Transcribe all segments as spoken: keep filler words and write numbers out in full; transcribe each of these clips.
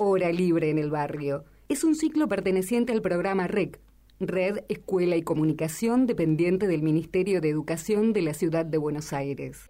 Hora Libre en el Barrio. Es un ciclo perteneciente al programa R E C, Red, Escuela y Comunicación, dependiente del Ministerio de Educación de la Ciudad de Buenos Aires.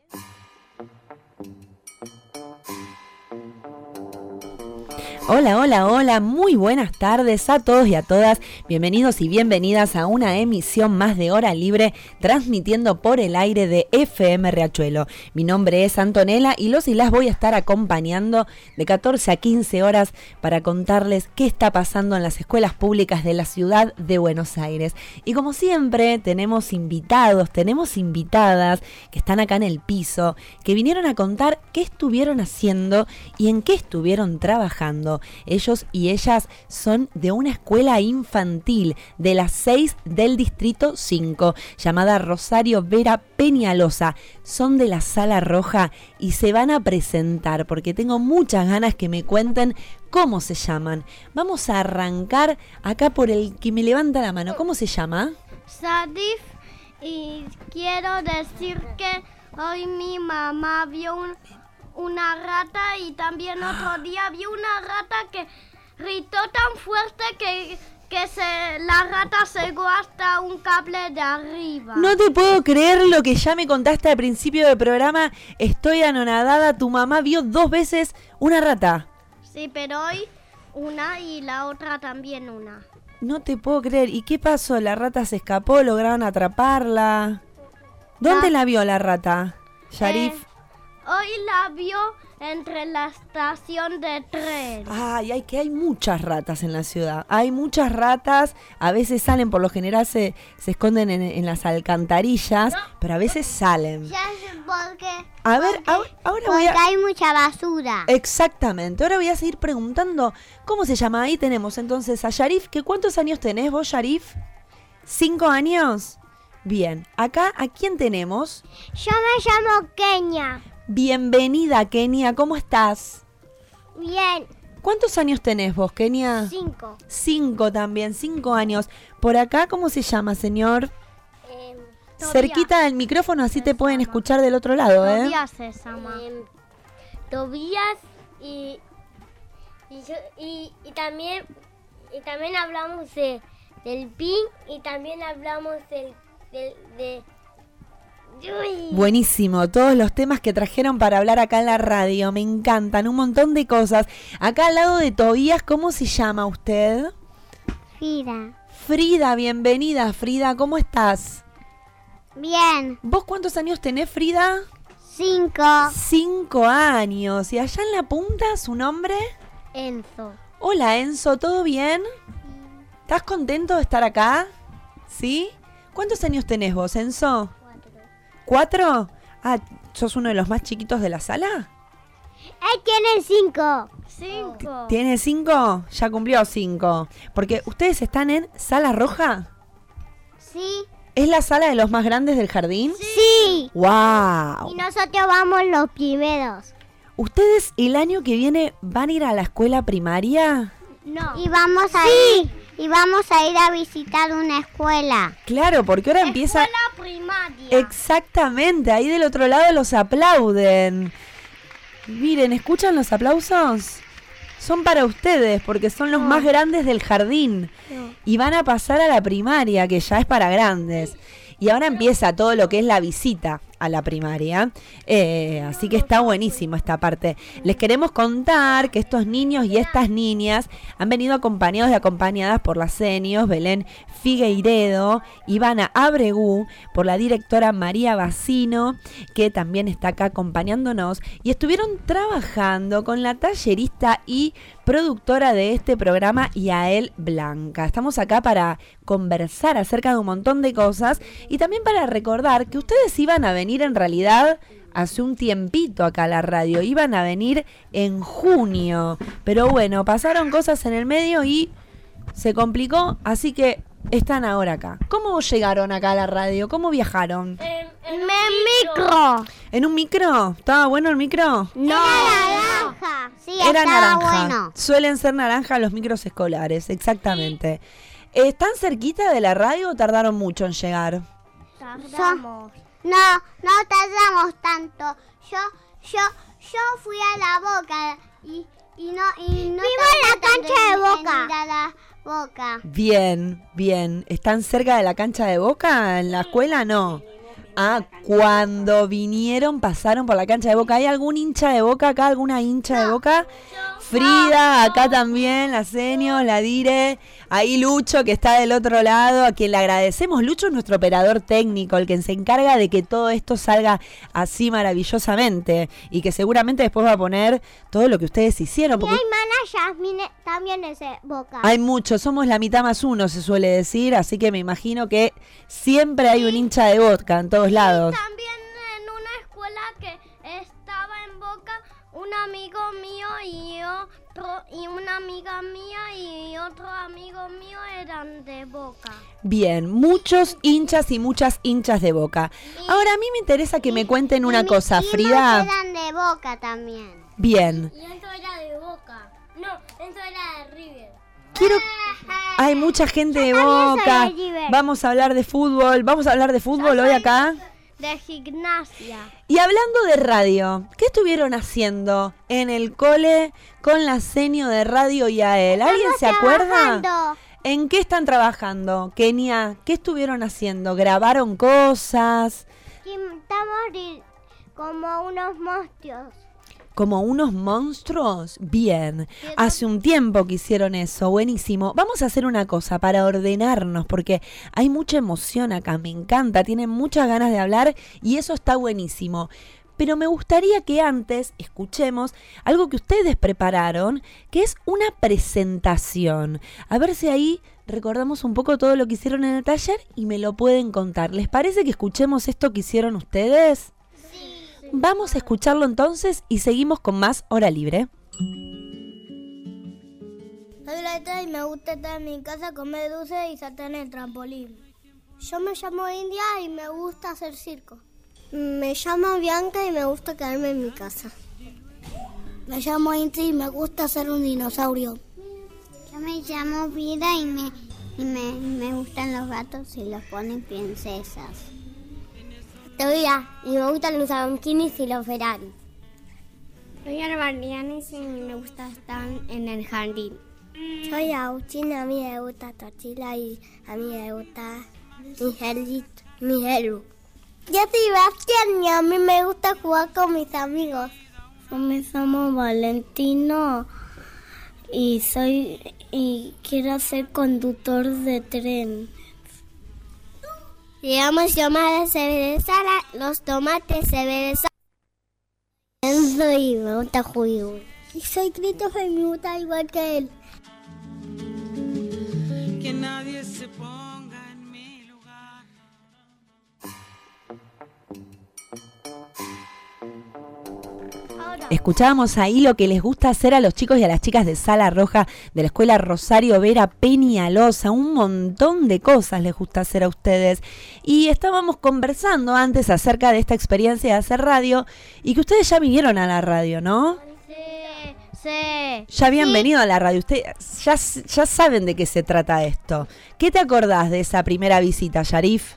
Hola, hola, hola, muy buenas tardes a todos y a todas. Bienvenidos y bienvenidas a una emisión más de Hora Libre, transmitiendo por el aire de F M Riachuelo. Mi nombre es Antonella y los y las voy a estar acompañando de catorce a quince horas para contarles qué está pasando en las escuelas públicas de la ciudad de Buenos Aires. Y como siempre, tenemos invitados, tenemos invitadas que están acá en el piso, que vinieron a contar qué estuvieron haciendo y en qué estuvieron trabajando. Ellos y ellas son de una escuela infantil de las seis del Distrito cinco, llamada Rosario Vera Peñalosa. Son de la Sala Roja y se van a presentar porque tengo muchas ganas que me cuenten cómo se llaman. Vamos a arrancar acá por el que me levanta la mano. ¿Cómo se llama? Sadif, y quiero decir que hoy mi mamá vio un... una rata y también otro día vi una rata que gritó tan fuerte que, que se, la rata se llegó hasta un cable de arriba. No te puedo creer lo que ya me contaste al principio del programa. Estoy anonadada. Tu mamá vio dos veces una rata. Sí, pero hoy una y la otra también una. No te puedo creer. ¿Y qué pasó? ¿La rata se escapó? ¿Lograron atraparla? ¿Dónde la, la vio la rata, Sharif? Eh, Hoy la vio entre la estación de tren. Ay, hay que hay muchas ratas en la ciudad. Hay muchas ratas. A veces salen, por lo general se, se esconden en, en las alcantarillas, no, pero a veces salen. Ya sé por qué. A ver, porque, ahora, ahora porque voy a... hay mucha basura. Exactamente. Ahora voy a seguir preguntando cómo se llama. Ahí tenemos entonces a Sharif. ¿Qué, ¿Cuántos años tenés vos, Sharif? ¿Cinco años? Bien. Acá, ¿a quién tenemos? Yo me llamo Kenia. Bienvenida, Kenia. ¿Cómo estás? Bien. ¿Cuántos años tenés vos, Kenia? Cinco. Cinco también, cinco años. Por acá, ¿cómo se llama, señor? Eh, Cerquita del micrófono, así te pueden escuchar del otro lado, ¿eh? Tobías se llama. Eh, Tobías y y, yo, y y también y también hablamos de del pin y también hablamos del, del de Buenísimo, todos los temas que trajeron para hablar acá en la radio, me encantan, un montón de cosas. Acá al lado de Tobías, ¿cómo se llama usted? Frida. Frida, bienvenida, Frida, ¿cómo estás? Bien. ¿Vos cuántos años tenés, Frida? Cinco. Cinco años. ¿Y allá en la punta su nombre? Enzo. Hola, Enzo, ¿todo bien? ¿Estás contento de estar acá? ¿Sí? ¿Cuántos años tenés vos, Enzo? ¿Cuatro? Ah, ¿sos uno de los más chiquitos de la sala? Él tiene cinco. Cinco. ¿Tiene cinco? Ya cumplió cinco. Porque ustedes están en Sala Roja. Sí. ¿Es la sala de los más grandes del jardín? Sí. ¡Wow! Y nosotros vamos los primeros. ¿Ustedes el año que viene van a ir a la escuela primaria? No. Y vamos a sí. ir... Y vamos a ir a visitar una escuela. Claro, porque ahora empieza... Escuela primaria. Exactamente, ahí del otro lado los aplauden. Miren, ¿escuchan los aplausos? Son para ustedes, porque son los no. más grandes del jardín. No. Y van a pasar a la primaria, que ya es para grandes. Y ahora empieza todo lo que es la visita a la primaria. Eh, así que está buenísimo esta parte. Les queremos contar que estos niños y estas niñas han venido acompañados y acompañadas por las senios Belén Figueiredo, Ivana Abregú, por la directora María Bacino, que también está acá acompañándonos. Y estuvieron trabajando con la tallerista y productora de este programa, Yael Blanca. Estamos acá para conversar acerca de un montón de cosas y también para recordar que ustedes iban a venir en realidad hace un tiempito acá a la radio, iban a venir en junio, pero bueno, pasaron cosas en el medio y se complicó, así que están ahora acá. ¿Cómo llegaron acá a la radio? ¿Cómo viajaron? En, en un micro. ¿En un micro? ¿Estaba bueno el micro? No. Era naranja. Sí, Era estaba naranja. Bueno. Suelen ser naranja los micros escolares, exactamente. Sí. ¿Están cerquita de la radio o tardaron mucho en llegar? Tardamos. No, no tardamos tanto. Yo, yo, yo fui a la Boca y, y no, y no. ¡Viva Boca. Bien, bien. ¿Están cerca de la cancha de Boca en la escuela? No. Ah, cuando vinieron pasaron por la cancha de Boca. ¿Hay algún hincha de Boca acá? ¿Alguna hincha de Boca? Frida, acá también, la Senio, la Dire. Ahí Lucho, que está del otro lado, a quien le agradecemos. Lucho es nuestro operador técnico, el que se encarga de que todo esto salga así maravillosamente. Y que seguramente después va a poner todo lo que ustedes hicieron. Mi hermana Yasmine también es de Boca. Hay muchos, somos la mitad más uno, se suele decir. Así que me imagino que siempre hay un hincha de Boca en todos lados. Y también en una escuela que estaba en Boca, un amigo mío y otro, y una amiga mía y otro amigo mío eran de Boca. Bien, muchos hinchas y muchas hinchas de Boca. Y, Ahora a mí me interesa que y, me cuenten una y cosa, mis Frida. eran de Boca también. Bien. Y eso era de Boca. No, eso era de River. Quiero... Hay mucha gente de Yo también soy Boca. de River. Vamos a hablar de fútbol. Vamos a hablar de fútbol Yo hoy soy acá. De gimnasia. Y hablando de radio, ¿qué estuvieron haciendo en el cole con la Senio de Radio y a él? ¿Alguien Estamos se acuerda? trabajando. ¿En qué están trabajando? Kenia, ¿qué estuvieron haciendo? ¿Grabaron cosas? Estamos ri- como unos monstruos. ¿Como unos monstruos? Bien. Hace un tiempo que hicieron eso. Buenísimo. Vamos a hacer una cosa para ordenarnos, porque hay mucha emoción acá. Me encanta. Tienen muchas ganas de hablar y eso está buenísimo. Pero me gustaría que antes escuchemos algo que ustedes prepararon, que es una presentación. A ver si ahí recordamos un poco todo lo que hicieron en el taller y me lo pueden contar. ¿Les parece que escuchemos esto que hicieron ustedes? Vamos a escucharlo entonces y seguimos con más Hora Libre. Soy Laita y me gusta estar en mi casa, comer dulce y saltar en el trampolín. Yo me llamo India y me gusta hacer circo. Me llamo Bianca y me gusta quedarme en mi casa. Me llamo Inti y me gusta ser un dinosaurio. Yo me llamo Vida y me, y me, me gustan los gatos y los ponen princesas. Todavía, y me gustan los Lamborghinis y los Ferrari. Soy Albarianis y me gusta estar en el jardín. Soy Agustín, a mí me gusta Tortilla y a mí me gusta Miguelito, Miguelu. Yo soy Bastián y a mí me gusta jugar con mis amigos. Yo me llamo Valentino y soy y quiero ser conductor de tren. Digamos, llamada se ve de sala, los tomates se ve de sala. Y me gusta jugar. Y soy Christopher y me gusta igual que él. Que nadie se ponga en mi lugar. Escuchábamos ahí lo que les gusta hacer a los chicos y a las chicas de Sala Roja de la Escuela Rosario Vera Peñalosa. Un montón de cosas les gusta hacer a ustedes. Y estábamos conversando antes acerca de esta experiencia de hacer radio y que ustedes ya vinieron a la radio, ¿no? Sí, sí. Ya habían Sí. venido a la radio. Ustedes ya, ya saben de qué se trata esto. ¿Qué te acordás de esa primera visita, Yarif?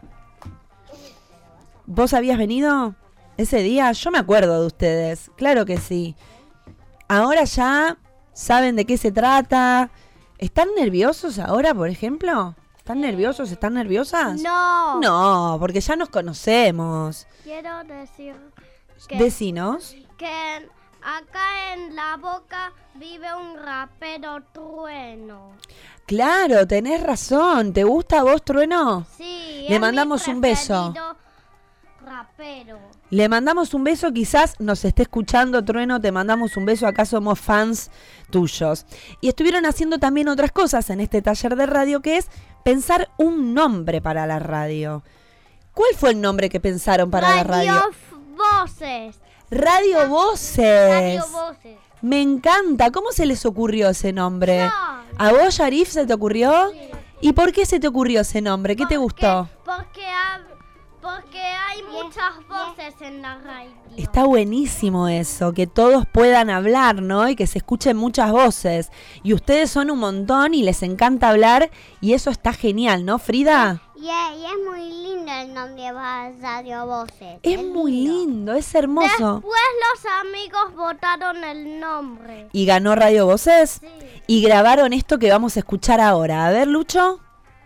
¿Vos habías venido ese día? Yo me acuerdo de ustedes, claro que sí. Ahora ya saben de qué se trata. ¿Están nerviosos ahora, por ejemplo? ¿Están nerviosos? ¿Están nerviosas? No. No, porque ya nos conocemos. Quiero decir que, Decinos. que acá en La Boca vive un rapero Trueno. Claro, tenés razón. ¿Te gusta a vos, Trueno? Sí, Le es mandamos mi un beso. preferido rapero. Le mandamos un beso, quizás nos esté escuchando, Trueno, te mandamos un beso, acá somos fans tuyos. Y estuvieron haciendo también otras cosas en este taller de radio, que es pensar un nombre para la radio. ¿Cuál fue el nombre que pensaron para la radio? Voces. Radio Voces. Radio Voces. Me encanta. ¿Cómo se les ocurrió ese nombre? No. ¿A vos, Yarif, se te ocurrió? Sí. ¿Y por qué se te ocurrió ese nombre? ¿Qué te gustó? Porque, ha- porque hay muchas voces en la radio. Está buenísimo eso, que todos puedan hablar, ¿no? Y que se escuchen muchas voces. Y ustedes son un montón y les encanta hablar y eso está genial, ¿no, Frida? Y Y es, y es muy lindo el nombre de Radio Voces. Es, es muy lindo, es hermoso. Después los amigos votaron el nombre. ¿Y ganó Radio Voces? Sí. Y grabaron esto que vamos a escuchar ahora. A ver, Lucho.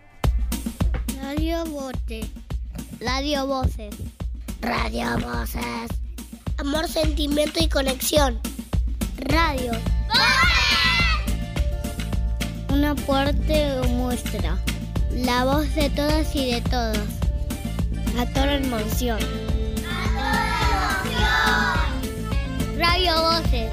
Radio Voces. Radio Voces. Radio Voces. Amor, sentimiento y conexión. Radio. ¡Voces! Un aporte o muestra. La voz de todas y de todos. A toda emoción. ¡A toda emoción! Radio Voces.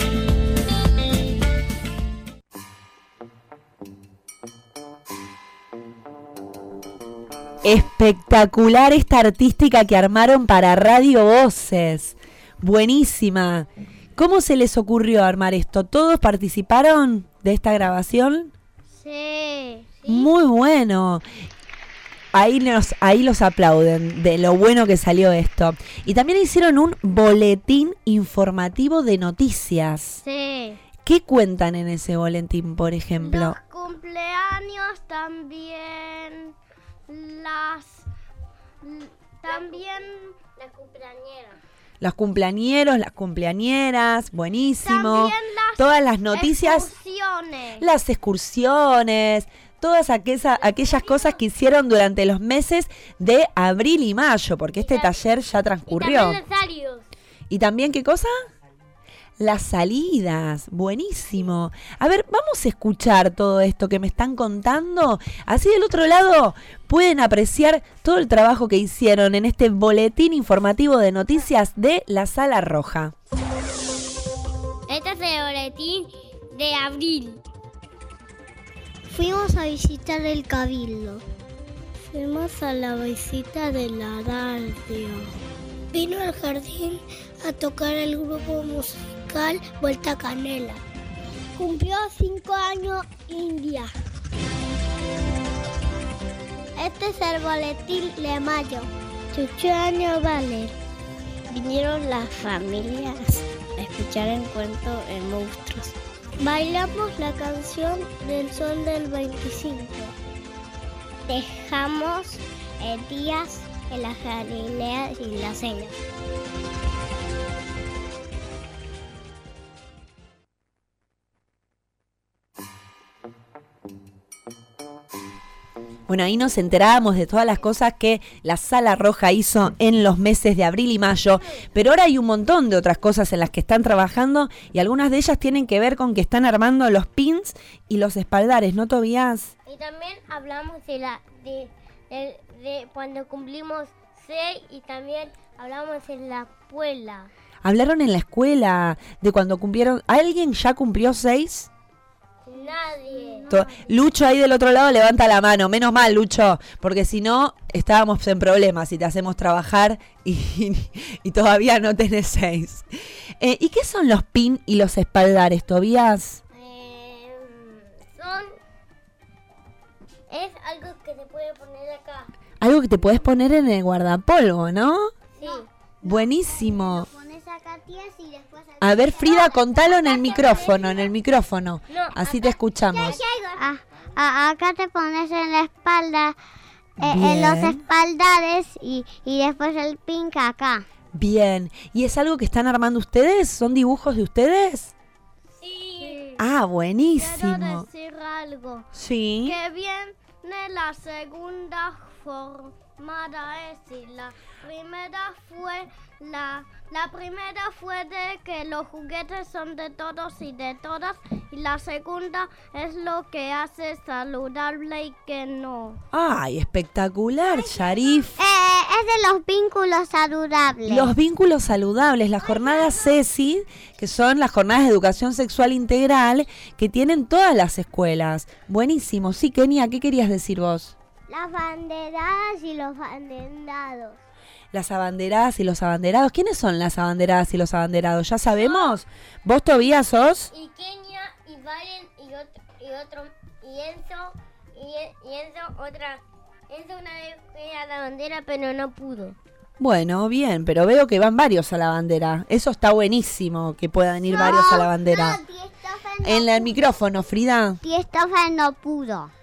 Espectacular esta artística que armaron para Radio Voces. Buenísima. ¿Cómo se les ocurrió armar esto? ¿Todos participaron de esta grabación? Sí. Muy bueno. Ahí los, ahí los aplauden de lo bueno que salió esto. Y también hicieron un boletín informativo de noticias. Sí. ¿Qué cuentan en ese boletín, por ejemplo? Los cumpleaños también. Las. También. Las cumpleañeras. Los cumpleañeros, las cumpleañeras, buenísimo. También las Todas las noticias. Excursiones. Las excursiones. Todas aquella, aquellas cosas que hicieron durante los meses de abril y mayo, porque este taller ya transcurrió. Y también los salidos. ¿Y también qué cosa? Las salidas, buenísimo. A ver, vamos a escuchar todo esto que me están contando. Así del otro lado pueden apreciar todo el trabajo que hicieron en este boletín informativo de noticias de la Sala Roja. Este es el boletín de abril. Fuimos a visitar el Cabildo. Fuimos a la visita de la radio. Vino al jardín a tocar el grupo musical Vuelta Canela. Cumplió cinco años India. Este es el boletín de mayo. Ocho años vale. Vinieron las familias a escuchar el cuento de monstruos. Bailamos la canción del sol del veinticinco. Dejamos el días en las Galileas y la cena. Bueno, ahí nos enterábamos de todas las cosas que la Sala Roja hizo en los meses de abril y mayo, pero ahora hay un montón de otras cosas en las que están trabajando y algunas de ellas tienen que ver con que están armando los pins y los espaldares, ¿no, Tobías? Y también hablamos de la de, de, de cuando cumplimos seis y también hablamos en la escuela. Hablaron en la escuela de cuando cumplieron... ¿Alguien ya cumplió seis? Nadie. To- Lucho ahí del otro lado levanta la mano. Menos mal, Lucho, porque si no estábamos en problemas si te hacemos trabajar y, y todavía no tenés seis. Eh, ¿Y qué son los pin y los espaldares, Tobías? Eh, son... Es algo que se puede poner acá. Algo que te puedes poner en el guardapolvo, ¿no? Sí. Buenísimo. Lo pones acá, tías, y después... Acá. A ver, Frida, contalo en el micrófono, en el micrófono. No, Así acá. te escuchamos. Ah, ah, acá te pones en la espalda, eh, en Bien. los espaldares y, y después el pink acá. Bien. ¿Y es algo que están armando ustedes? ¿Son dibujos de ustedes? Sí. Ah, Quiero buenísimo. decir algo. Sí. Que viene la segunda formada es y la primera fue la la primera fue de que los juguetes son de todos y de todas y la segunda es lo que hace saludable y que no. Ay, espectacular, Sharif. Eh, es de los vínculos saludables. Los vínculos saludables, las jornadas CESI, que son las jornadas de educación sexual integral que tienen todas las escuelas. Buenísimo. Sí, Kenia, ¿qué querías decir vos? Las banderadas y los banderados. Las abanderadas y los abanderados. ¿Quiénes son las abanderadas y los abanderados? ¿Ya sabemos? ¿Vos, Tobías, sos? Y Kenia, y Valen, y otro, y otro, y Enzo, y, y Enzo, otra. Enzo una vez fue a la bandera, pero no pudo. Bueno, bien, pero veo que van varios a la bandera. Eso está buenísimo, que puedan ir varios a la bandera. No, Tía Stefan no En la- el micrófono, Frida. Tía Stefan no pudo.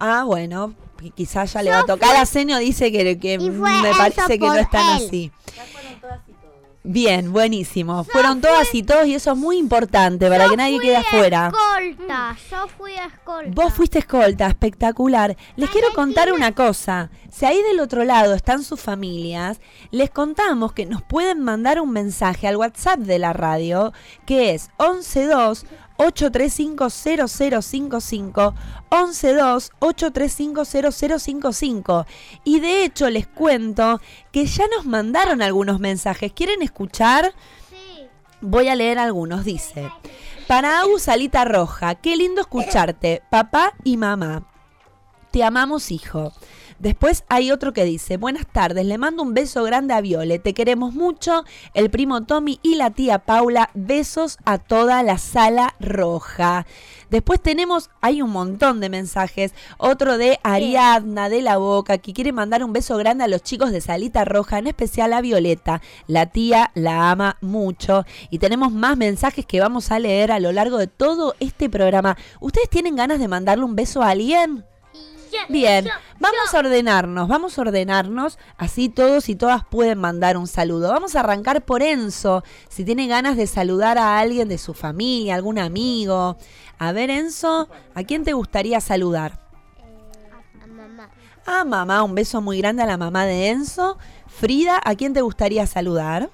Ah, bueno, quizás ya le va a tocar. A Senio dice que, que me parece que no están él. así. Bien, buenísimo. Yo Fueron fui, todas y todos y eso es muy importante para que nadie quede afuera. Escolta, yo fui escolta. Vos fuiste escolta, espectacular. Les quiero contar una cosa. Si ahí del otro lado están sus familias, les contamos que nos pueden mandar un mensaje al WhatsApp de la radio, que es once dos ocho tres cinco cero cero cinco cinco, once dos ocho tres cinco cero cero cinco cinco. Y de hecho les cuento que ya nos mandaron algunos mensajes. ¿Quieren escuchar? Sí. Voy a leer algunos. Dice: para Agus Salita Roja, qué lindo escucharte, papá y mamá. Te amamos, hijo. Después hay otro que dice: buenas tardes, le mando un beso grande a Viole, te queremos mucho, el primo Tommy y la tía Paula, besos a toda la Sala Roja. Después tenemos, hay un montón de mensajes, otro de Ariadna de La Boca, que quiere mandar un beso grande a los chicos de Salita Roja, en especial a Violeta, la tía la ama mucho. Y tenemos más mensajes que vamos a leer a lo largo de todo este programa. ¿Ustedes tienen ganas de mandarle un beso a alguien? Bien, vamos a ordenarnos, vamos a ordenarnos, así todos y todas pueden mandar un saludo. Vamos a arrancar por Enzo, si tiene ganas de saludar a alguien de su familia, algún amigo. A ver, Enzo, ¿a quién te gustaría saludar? Eh, a mamá. A mamá, un beso muy grande a la mamá de Enzo. Frida, ¿a quién te gustaría saludar?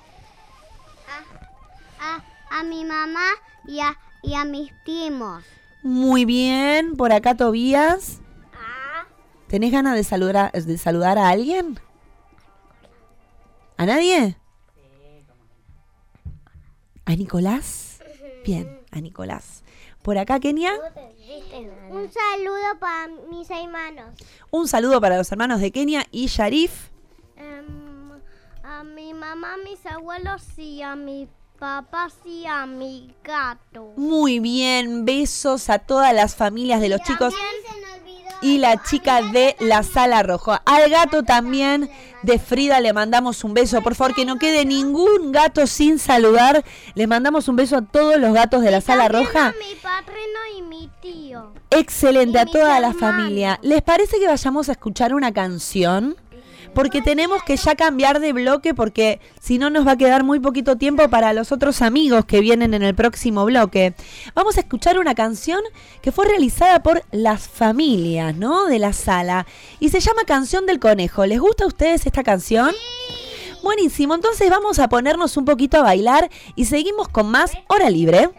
A, a, a mi mamá y a, y a mis primos. Muy bien, por acá Tobías. ¿Tenés ganas de saludar, de saludar a alguien? ¿A nadie? ¿A Nicolás? Bien, a Nicolás. ¿Por acá, Kenia? Un saludo para mis hermanos. Un saludo para los hermanos de Kenia y Sharif. Um, a mi mamá, a mis abuelos y a mi papá y a mi gato. Muy bien, besos a todas las familias de los chicos. Y la chica de la Sala Roja. Al gato también de Frida le mandamos un beso. Por favor, que no quede ningún gato sin saludar. Le mandamos un beso a todos los gatos de la Sala Roja. A mi padrino y mi tío. Excelente, y a toda la hermanos. familia. ¿Les parece que vayamos a escuchar una canción? Porque tenemos que ya cambiar de bloque, porque si no nos va a quedar muy poquito tiempo para los otros amigos que vienen en el próximo bloque. Vamos a escuchar una canción que fue realizada por las familias, ¿no?, de la sala, y se llama Canción del Conejo. ¿Les gusta a ustedes esta canción? Sí. Buenísimo, entonces vamos a ponernos un poquito a bailar y seguimos con más Hora Libre.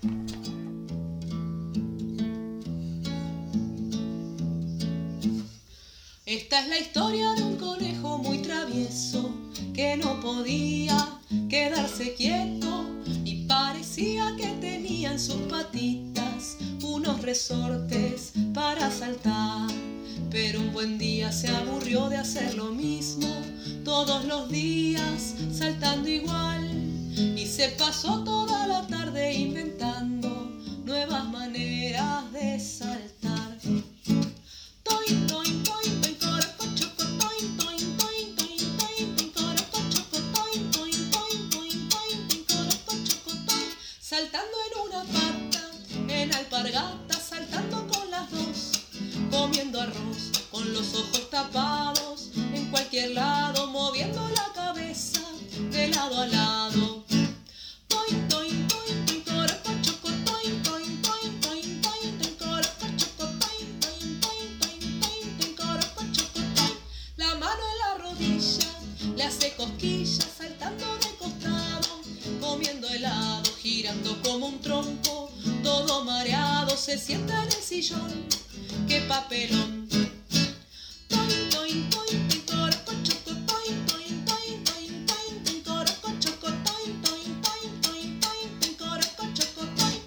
Esta es la historia de un conejo muy travieso que no podía quedarse quieto y parecía que tenía en sus patitas unos resortes para saltar. Pero un buen día se aburrió de hacer lo mismo todos los días, saltando igual, y se pasó toda la tarde inventando nuevas maneras de saltar. Toin, toin, toin, toin, corocochoco, toin, toin, toin, toin, toin, toin, corocochoco, toin, toin, toin, toin, toin, toin, corocochoco, toin. Saltando en una pata, en alpargata, saltando con las dos, comiendo arroz con los ojos tapados, en cualquier lado, moviendo la cabeza de lado a lado. Toin, toin, toin, toin, corocochoco, toin, toin, toin, toin, toin, toin, corocochoco, toin, toin, toin, toin, toin, toin, corocochoco, toin. La mano en la rodilla, le hace cosquillas, saltando de costado, comiendo helado, girando como un trompo, todo mareado, se sienta en el sillón, qué papelón. Toin, toin, toin, toin, corocochoco, toin, toin, toin, toin, toin, toin, corocochoco, toin, toin, toin, toin, toin, toin, corocochoco, toin.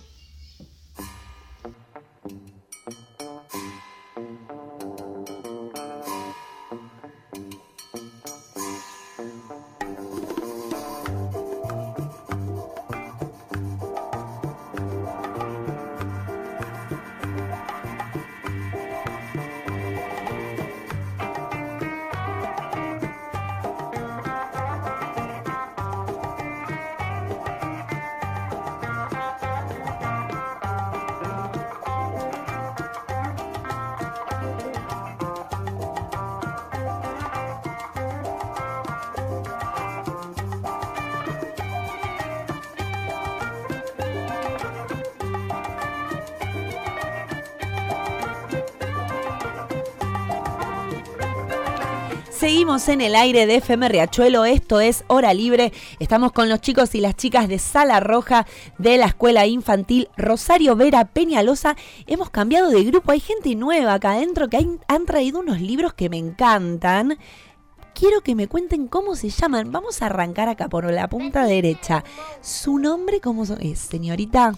Seguimos en el aire de F M Riachuelo, esto es Hora Libre. Estamos con los chicos y las chicas de Sala Roja de la Escuela Infantil Rosario Vera Peñalosa. Hemos cambiado de grupo, hay gente nueva acá adentro que hay, han traído unos libros que me encantan. Quiero que me cuenten cómo se llaman. Vamos a arrancar acá por la punta derecha. ¿Su nombre cómo es, señorita?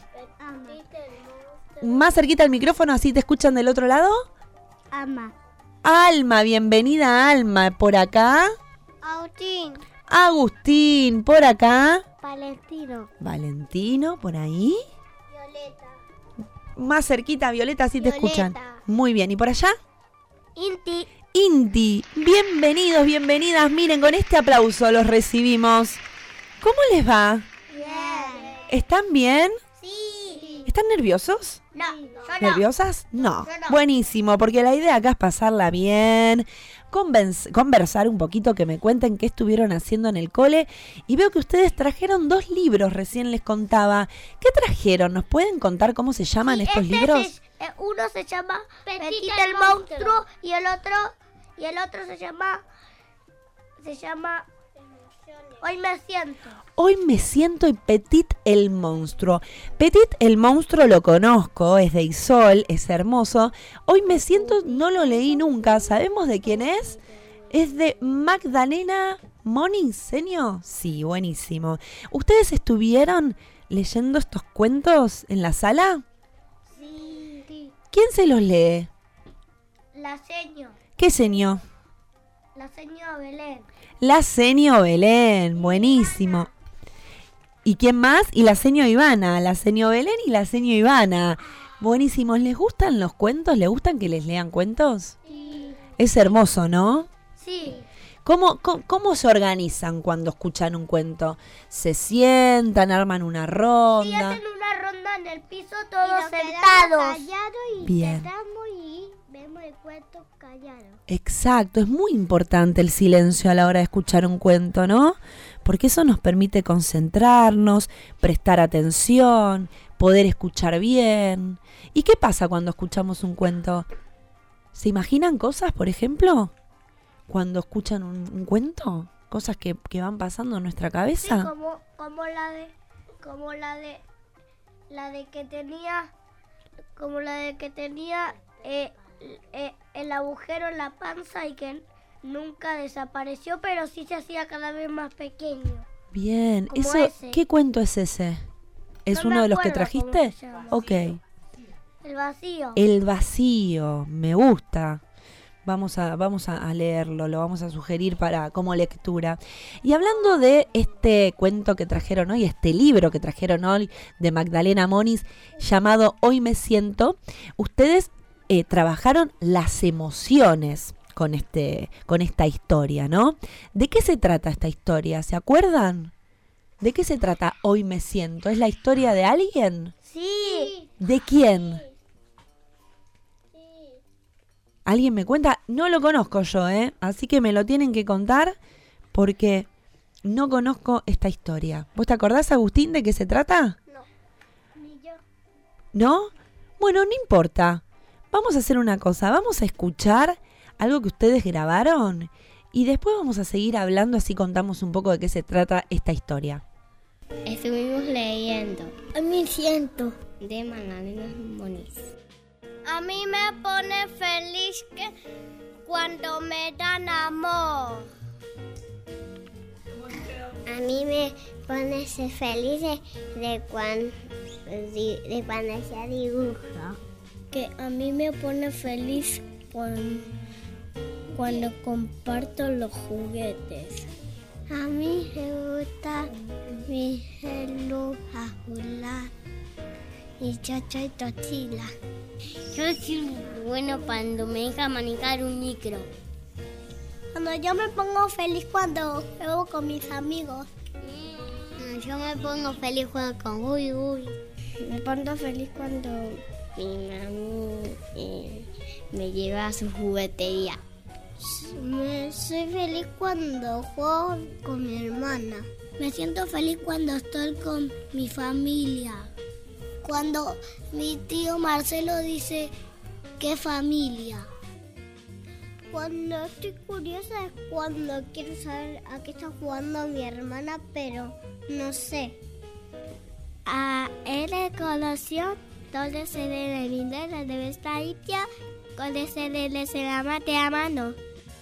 Más cerquita al micrófono, así te escuchan del otro lado. Alma. Alma, bienvenida Alma. ¿Por acá? Agustín. Agustín, ¿por acá? Valentino. Valentino, ¿por ahí? Violeta. Más cerquita, Violeta, así te Violeta. escuchan. Muy bien, ¿y por allá? Inti. Inti, bienvenidos, bienvenidas. Miren, con este aplauso los recibimos. ¿Cómo les va? Bien. ¿Están bien? Sí. ¿Están nerviosos? No, yo no. ¿Nerviosas? No. Yo no. Buenísimo, porque la idea acá es pasarla bien, conven- conversar un poquito, que me cuenten qué estuvieron haciendo en el cole. Y veo que ustedes trajeron dos libros, recién les contaba. ¿Qué trajeron? ¿Nos pueden contar cómo se llaman Sí, estos este libros? se- eh, uno se llama Petit Petit el el monstruo y el otro y el otro se llama se llama Hoy me siento. Hoy me siento y Petit el monstruo. Petit el monstruo lo conozco, es de Isol, es hermoso. Hoy me siento, no lo leí nunca. ¿Sabemos de quién es? Es de Magdalena Moniz, ¿señor? Sí, buenísimo. ¿Ustedes estuvieron leyendo estos cuentos en la sala? Sí. sí. ¿Quién se los lee? La seño, ¿Qué señor? la seño Belén. La seño Belén, buenísimo. ¿Y quién más? Y la seño Ivana, la seño Belén y la seño Ivana. Buenísimos. ¿Les gustan los cuentos? ¿Les gustan que les lean cuentos? Sí. Es hermoso, ¿no? Sí. ¿Cómo, cómo, cómo se organizan cuando escuchan un cuento? ¿Se sientan, arman una Y ronda? hacen una ronda en el piso todos sentados. Callados y Bien. sentamos y vemos el cuento callado. Exacto, es muy importante el silencio a la hora de escuchar un cuento, ¿no? Porque eso nos permite concentrarnos, prestar atención, poder escuchar bien. ¿Y qué pasa cuando escuchamos un cuento? ¿Se imaginan cosas, por ejemplo? Cuando escuchan un, un cuento, cosas que, que van pasando en nuestra Sí, cabeza. como como la de como la de la de que tenía como la de que tenía eh, eh, el agujero en la panza y que nunca desapareció, pero sí se hacía cada vez más pequeño. Bien, como eso, ese. ¿qué cuento es ese? ¿Es No me uno de los que acuerdo cómo trajiste? se llama. Ok. El vacío. El vacío, me gusta. Vamos a, vamos a a leerlo, lo vamos a sugerir para como lectura. Y hablando de este cuento que trajeron hoy, este libro que trajeron hoy de Magdalena Moniz, llamado Hoy me siento, ustedes eh, trabajaron las emociones con este, con esta historia, ¿no? ¿De qué se trata esta historia? ¿Se acuerdan? ¿De qué se trata Hoy me siento? ¿Es la historia de alguien? Sí. ¿De quién? ¿Alguien me cuenta? No lo conozco yo, ¿eh? Así que me lo tienen que contar porque no conozco esta historia. ¿Vos te acordás, Agustín, de qué se trata? No. Ni yo. ¿No? Bueno, no importa. Vamos a hacer una cosa. Vamos a escuchar algo que ustedes grabaron y después vamos a seguir hablando, así contamos un poco de qué se trata esta historia. Estuvimos leyendo A mí siento. de Magdalena Moniz. A mí me pone feliz que cuando me dan amor. A mí me pone feliz de, de, cuan- de, de cuando hacía dibujo. Que a mí me pone feliz cuando, cuando comparto los juguetes. A mí me gusta mi hello a jugar y chacha y tochila. Yo soy bueno cuando me deja manejar un micro. Cuando yo me pongo feliz cuando juego con mis amigos. Yo me pongo feliz jugando con Uy Uy. Me pongo feliz cuando Mi mami eh, me lleva a su juguetería. me soy feliz cuando juego con mi hermana. Me siento feliz cuando estoy con mi familia. Cuando mi tío Marcelo dice ¿qué familia? Cuando estoy curiosa es cuando quiero saber a qué está jugando mi hermana, pero no sé. A él le conoció, donde se le linda la debe estar limpia, cuando se le se la mate a mano.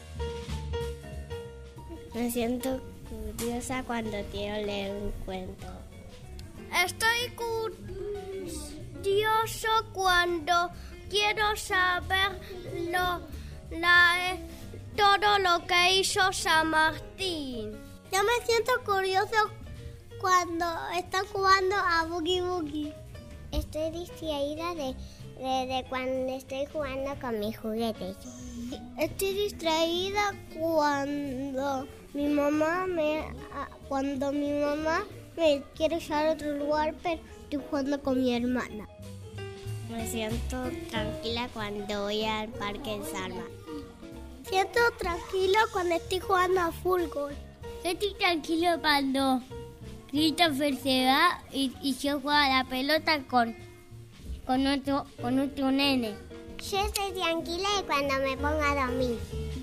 Me siento curiosa cuando quiero leer un cuento. Estoy curioso cuando quiero saber lo, la, todo lo que hizo San Martín. Yo me siento curioso cuando están jugando a Boogie Boogie. Estoy distraída de, de, de cuando estoy jugando con mis juguetes. Estoy distraída cuando mi mamá me cuando mi mamá me quiere llevar a otro lugar, pero estoy jugando con mi hermana. Me siento tranquila cuando voy al parque en Salva. Siento tranquilo cuando estoy jugando a fútbol. Estoy tranquilo cuando Christopher se va y, y yo juego a la pelota con, con, otro, con otro nene. Yo estoy tranquila cuando me pongo a dormir.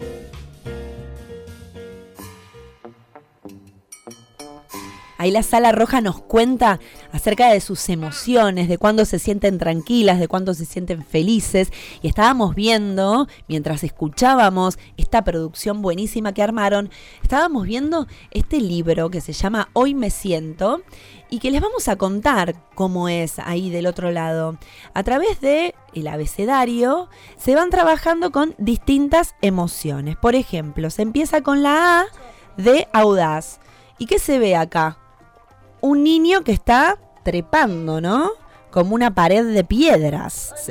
Ahí la Sala Roja nos cuenta acerca de sus emociones, de cuándo se sienten tranquilas, de cuándo se sienten felices. Y estábamos viendo, mientras escuchábamos esta producción buenísima que armaron, estábamos viendo este libro que se llama Hoy me siento y que les vamos a contar cómo es ahí del otro lado. A través de el abecedario se van trabajando con distintas emociones. Por ejemplo, se empieza con la A de audaz. ¿Y qué se ve acá? Un niño que está trepando, ¿no? Como una pared de piedras. Y es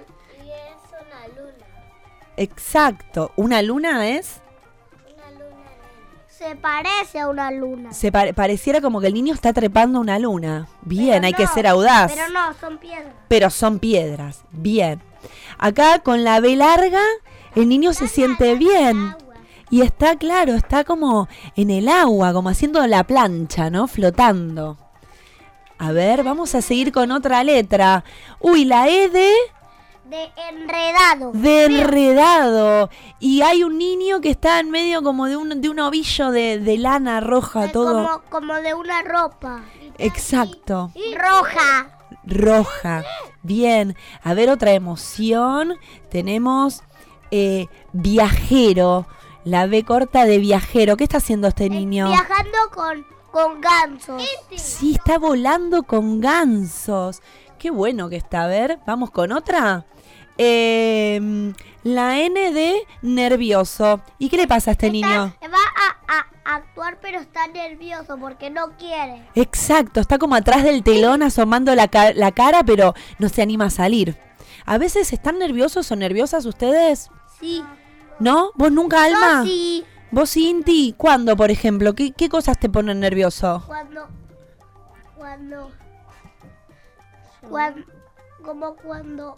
una luna. Exacto. ¿Una luna es? Una luna. Se parece a una luna. Se pare- pareciera como que el niño está trepando una luna. Bien, Pero hay no, que ser audaz. Pero no, son piedras. Pero son piedras. Bien. Acá con la B larga, el niño se siente bien. Y está, claro, está como en el agua, como haciendo la plancha, ¿no? Flotando. A ver, vamos a seguir con otra letra. Uy, la E de... De enredado. De enredado. Y hay un niño que está en medio como de un, de un ovillo de, de lana roja, Es todo... Como, como de una ropa. Exacto. Roja. Roja. Bien. A ver, otra emoción. Tenemos eh, viajero. La B corta de viajero. ¿Qué está haciendo este niño? Viajando con, con gansos. Sí, está volando con gansos. Qué bueno que está. A ver, vamos con otra. Eh, la N de nervioso. ¿Y qué le pasa a este niño? Va a, a actuar, pero está nervioso porque no quiere. Exacto, está como atrás del telón asomando la, ca- la cara, pero no se anima a salir. ¿A veces están nerviosos o nerviosas ustedes? Sí. ¿No? ¿Vos nunca, Alma? Yo sí. ¿Vos, Inti? ¿Cuándo, por ejemplo? ¿Qué, qué cosas te ponen nervioso? Cuando, cuando, cuando, como cuando,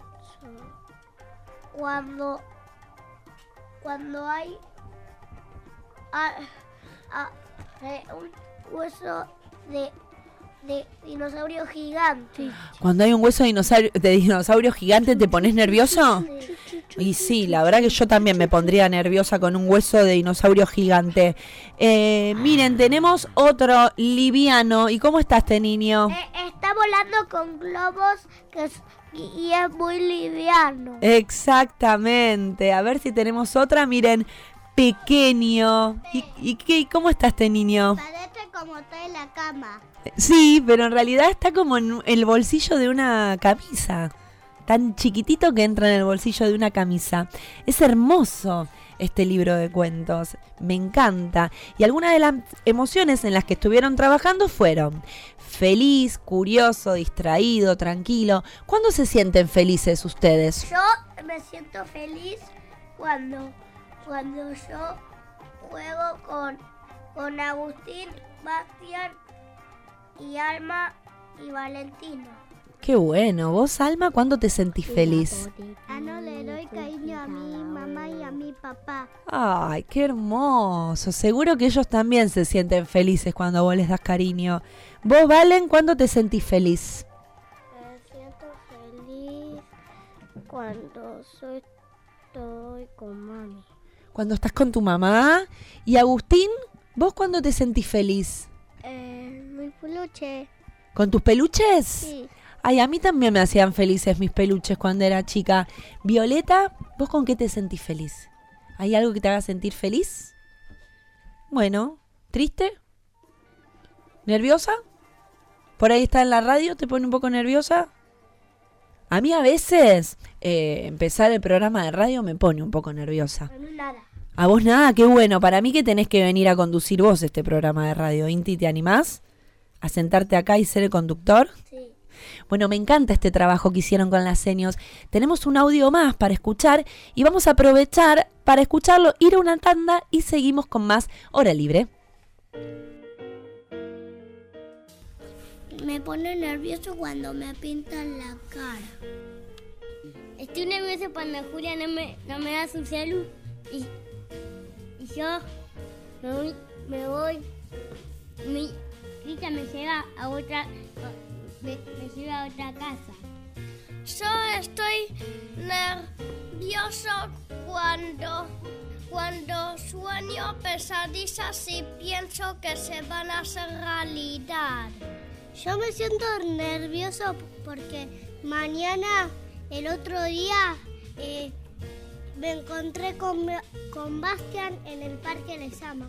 cuando, cuando hay a, a, eh, un hueso de, de dinosaurio gigante. Cuando hay un hueso de dinosaurio, de dinosaurio gigante, ¿te pones nervioso? Y sí, la verdad que yo también me pondría nerviosa con un hueso de dinosaurio gigante. Eh, miren, tenemos otro liviano. ¿Y cómo está este niño? Eh, está volando con globos que es, y, y es muy liviano. Exactamente. A ver si tenemos otra. Miren, pequeño. ¿Y, y qué, cómo está este niño? Parece como está en la cama. Sí, pero en realidad está como en el bolsillo de una camisa. Tan chiquitito que entra en el bolsillo de una camisa. Es hermoso este libro de cuentos. Me encanta. Y algunas de las emociones en las que estuvieron trabajando fueron feliz, curioso, distraído, tranquilo. ¿Cuándo se sienten felices ustedes? Yo me siento feliz cuando, cuando yo juego con, con Agustín, Bastián y Alma y Valentina. Qué bueno. ¿Vos, Alma, cuándo te sentís feliz? Ah, no, le doy cariño a mi mamá y a mi papá. Ay, qué hermoso. Seguro que ellos también se sienten felices cuando vos les das cariño. ¿Vos, Valen, cuándo te sentís feliz? Me siento feliz cuando soy, estoy con mami. Cuando estás con tu mamá. Y Agustín, ¿vos cuándo te sentís feliz? Eh, mi peluche. ¿Con tus peluches? Sí. Ay, a mí también me hacían felices mis peluches cuando era chica. Violeta, ¿vos con qué te sentís feliz? ¿Hay algo que te haga sentir feliz? Bueno, ¿triste? ¿Nerviosa? ¿Por ahí está en la radio? ¿Te pone un poco nerviosa? A mí a veces eh, empezar el programa de radio me pone un poco nerviosa. A mí nada. ¿A vos nada? Qué bueno. Para mí que tenés que venir a conducir vos este programa de radio. Inti, ¿te animás a sentarte acá y ser el conductor? Sí. Bueno, me encanta este trabajo que hicieron con las seños. Tenemos un audio más para escuchar y vamos a aprovechar para escucharlo, ir a una tanda y seguimos con más Hora Libre. Me pone nervioso cuando me pintan la cara. Estoy nervioso cuando Julia no me, no me da su celu y, y yo me voy, me voy, mi Rita me lleva a otra, me, me lleva a otra casa. Yo estoy nervioso cuando, cuando sueño pesadillas y pienso que se van a hacer realidad. Yo me siento nervioso porque mañana, el otro día, eh, me encontré con, con Bastian en el Parque Lezama.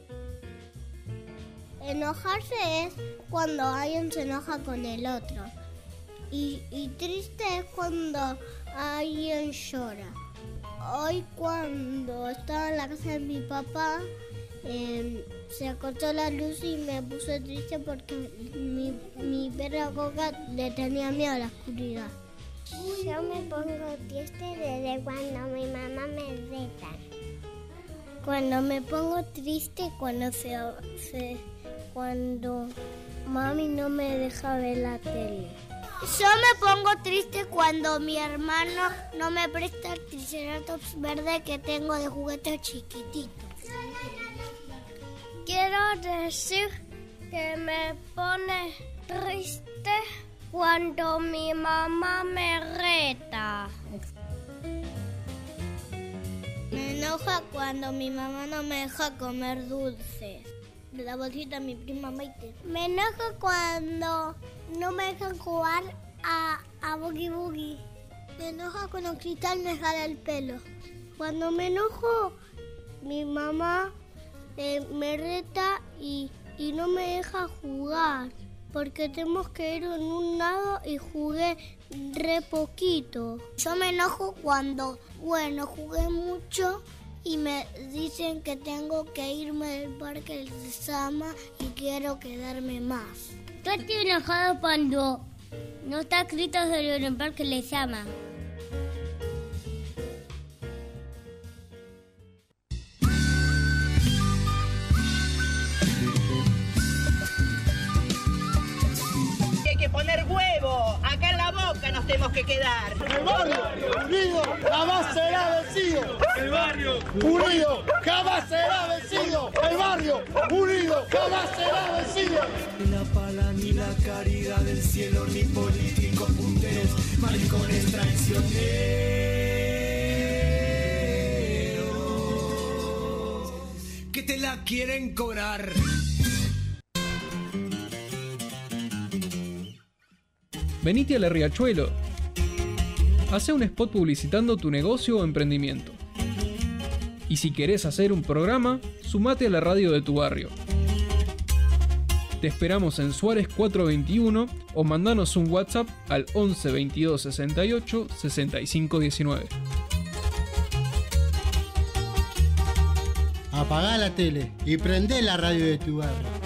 Enojarse es cuando alguien se enoja con el otro. Y, y triste es cuando alguien llora. Hoy cuando estaba en la casa de mi papá, eh, se cortó la luz y me puse triste porque mi, mi perra Coca le tenía miedo a la oscuridad. Yo me pongo triste desde cuando mi mamá me reta. Cuando me pongo triste, cuando se, se cuando mami no me deja ver la tele. Yo me pongo triste cuando mi hermano no me presta el triceratops verde que tengo de juguete chiquitito. Quiero decir que me pone triste cuando mi mamá me reta. Me enoja cuando mi mamá no me deja comer dulces. De la bolsita de mi prima Maite. Me enoja cuando no me dejan jugar a, a Boogie Boogie. Me enoja cuando Cristal me jala el pelo. Cuando me enojo, mi mamá eh, me reta y, y no me deja jugar. Porque tenemos que ir en un lado y jugué re poquito. Yo me enojo cuando, bueno, jugué mucho y me dicen que tengo que irme del Parque Lezama y quiero quedarme más. Yo estoy enojado cuando no está escrito sobre el Parque Lezama. Hay que poner huevo, acá en la boca nos tenemos que quedar. El barrio unido jamás será vencido. El barrio unido jamás será vencido. El barrio unido jamás será vencido. Ni la pala ni la caridad del cielo, ni políticos punteros, maricones traicioneros, que te la quieren cobrar. Venite a La Riachuelo. Hace un spot publicitando tu negocio o emprendimiento. Y si querés hacer un programa, sumate a la radio de tu barrio. Te esperamos en Suárez cuatrocientos veintiuno o mandanos un WhatsApp al once veintidós sesenta y ocho sesenta y cinco diecinueve. Apagá la tele y prendé la radio de tu barrio.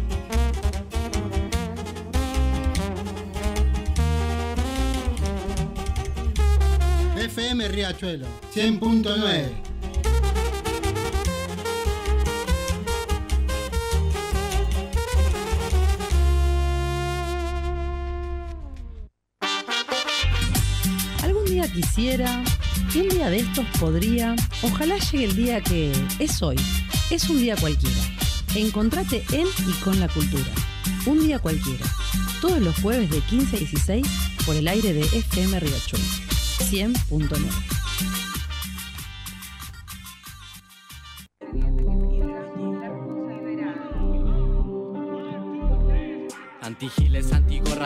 F M Riachuelo cien punto nueve. Algún día quisiera, y un día de estos podría, ojalá llegue el día que es hoy, es un día cualquiera. Encontrate en y con la cultura. Un día cualquiera. Todos los jueves de quince a dieciséis por el aire de F M Riachuelo cien punto nueve.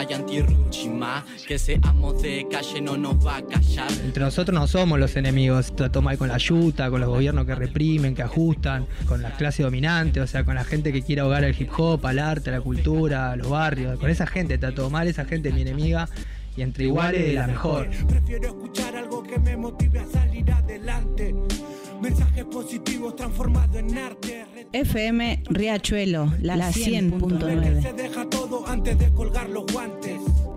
raya antirruchima, que seamos de calle no nos va a callar. Entre nosotros no somos los enemigos, trató mal con la yuta, con los gobiernos que reprimen, que ajustan, con la clase dominante, o sea, con la gente que quiere ahogar al hip hop, al arte, a la cultura, a los barrios, con esa gente trató mal, esa gente es mi enemiga. Y entre iguales la mejor. Prefiero escuchar algo que me motive a salir adelante. Mensajes positivos transformados en arte. F M Riachuelo, la, la cien punto nueve. Se deja todo antes de colgar los guantes.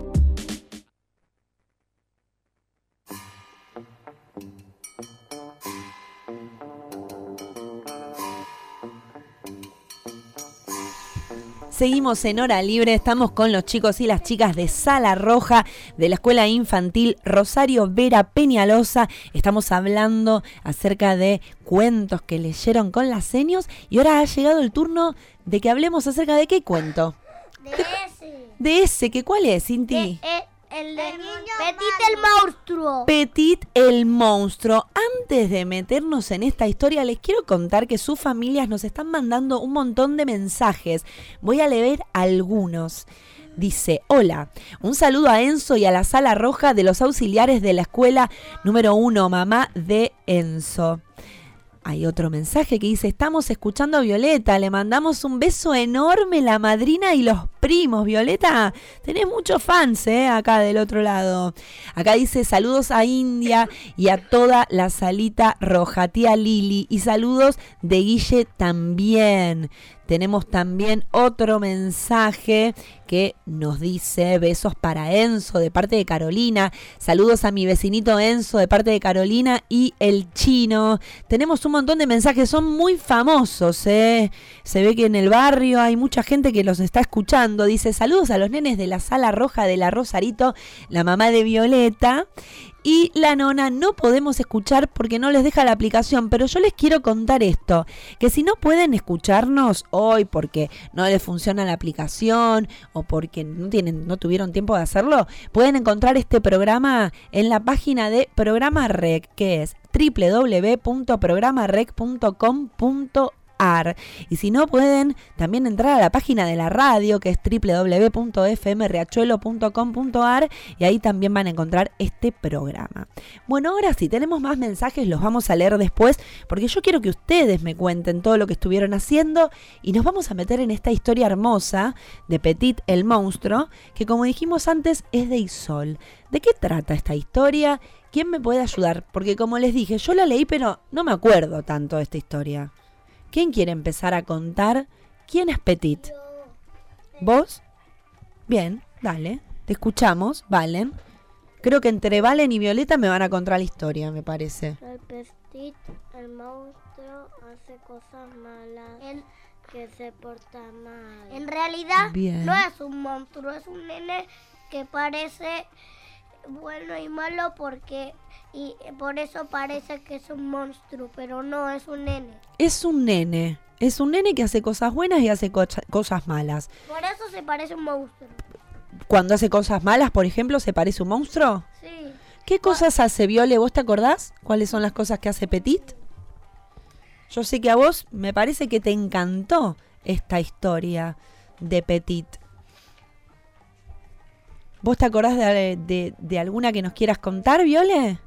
Seguimos en Hora Libre, estamos con los chicos y las chicas de Sala Roja de la Escuela Infantil Rosario Vera Peñalosa. Estamos hablando acerca de cuentos que leyeron con las seños y ahora ha llegado el turno de que hablemos acerca de qué cuento. De ese. De ese, ¿que cuál es, Cinti? Eh, eh, el de Petit el monstruo. Petit el monstruo. Antes de meternos en esta historia, les quiero contar que sus familias nos están mandando un montón de mensajes. Voy a leer algunos. Dice, hola, un saludo a Enzo y a la Sala Roja de los auxiliares de la escuela número uno, mamá de Enzo. Hay otro mensaje que dice, estamos escuchando a Violeta, le mandamos un beso enorme, la madrina y los primos. Violeta, tenés muchos fans, ¿eh? Acá del otro lado. Acá dice, saludos a India y a toda la Salita Roja, tía Lili, y saludos de Guille también. Tenemos también otro mensaje que nos dice, besos para Enzo de parte de Carolina, saludos a mi vecinito Enzo de parte de Carolina y el chino. Tenemos un montón de mensajes, son muy famosos, ¿eh? Se ve que en el barrio hay mucha gente que los está escuchando. Dice, saludos a los nenes de la Sala Roja de la Rosarito, la mamá de Violeta. Y la nona no podemos escuchar porque no les deja la aplicación, pero yo les quiero contar esto, que si no pueden escucharnos hoy porque no les funciona la aplicación o porque no tienen, no tuvieron tiempo de hacerlo, pueden encontrar este programa en la página de Programa Rec, que es doble u doble u doble u punto programa rec punto com punto ar. Y si no pueden también entrar a la página de la radio, que es doble u doble u doble u punto f m riachuelo punto com punto ar, y ahí también van a encontrar este programa. Bueno, ahora sí, tenemos más mensajes, los vamos a leer después, porque yo quiero que ustedes me cuenten todo lo que estuvieron haciendo y nos vamos a meter en esta historia hermosa de Petit el monstruo, que como dijimos antes es de Isol. ¿De qué trata esta historia? ¿Quién me puede ayudar? Porque como les dije, yo la leí pero no me acuerdo tanto de esta historia. ¿Quién quiere empezar a contar quién es Petit? ¿Vos? Bien, dale. Te escuchamos, Valen. Creo que entre Valen y Violeta me van a contar la historia, me parece. El Petit, el monstruo, hace cosas malas. Él que se porta mal. En realidad Bien. no es un monstruo, es un nene que parece bueno y malo porque... y por eso parece que es un monstruo, pero no, es un nene. Es un nene. Es un nene que hace cosas buenas y hace co- cosas malas. Por eso se parece a un monstruo. Cuando hace cosas malas, por ejemplo, ¿se parece a un monstruo? Sí. ¿Qué cosas hace Viole? ¿Vos te acordás? ¿Cuáles son las cosas que hace Petit? Yo sé que a vos me parece que te encantó esta historia de Petit. ¿Vos te acordás de, de, de alguna que nos quieras contar, Viole?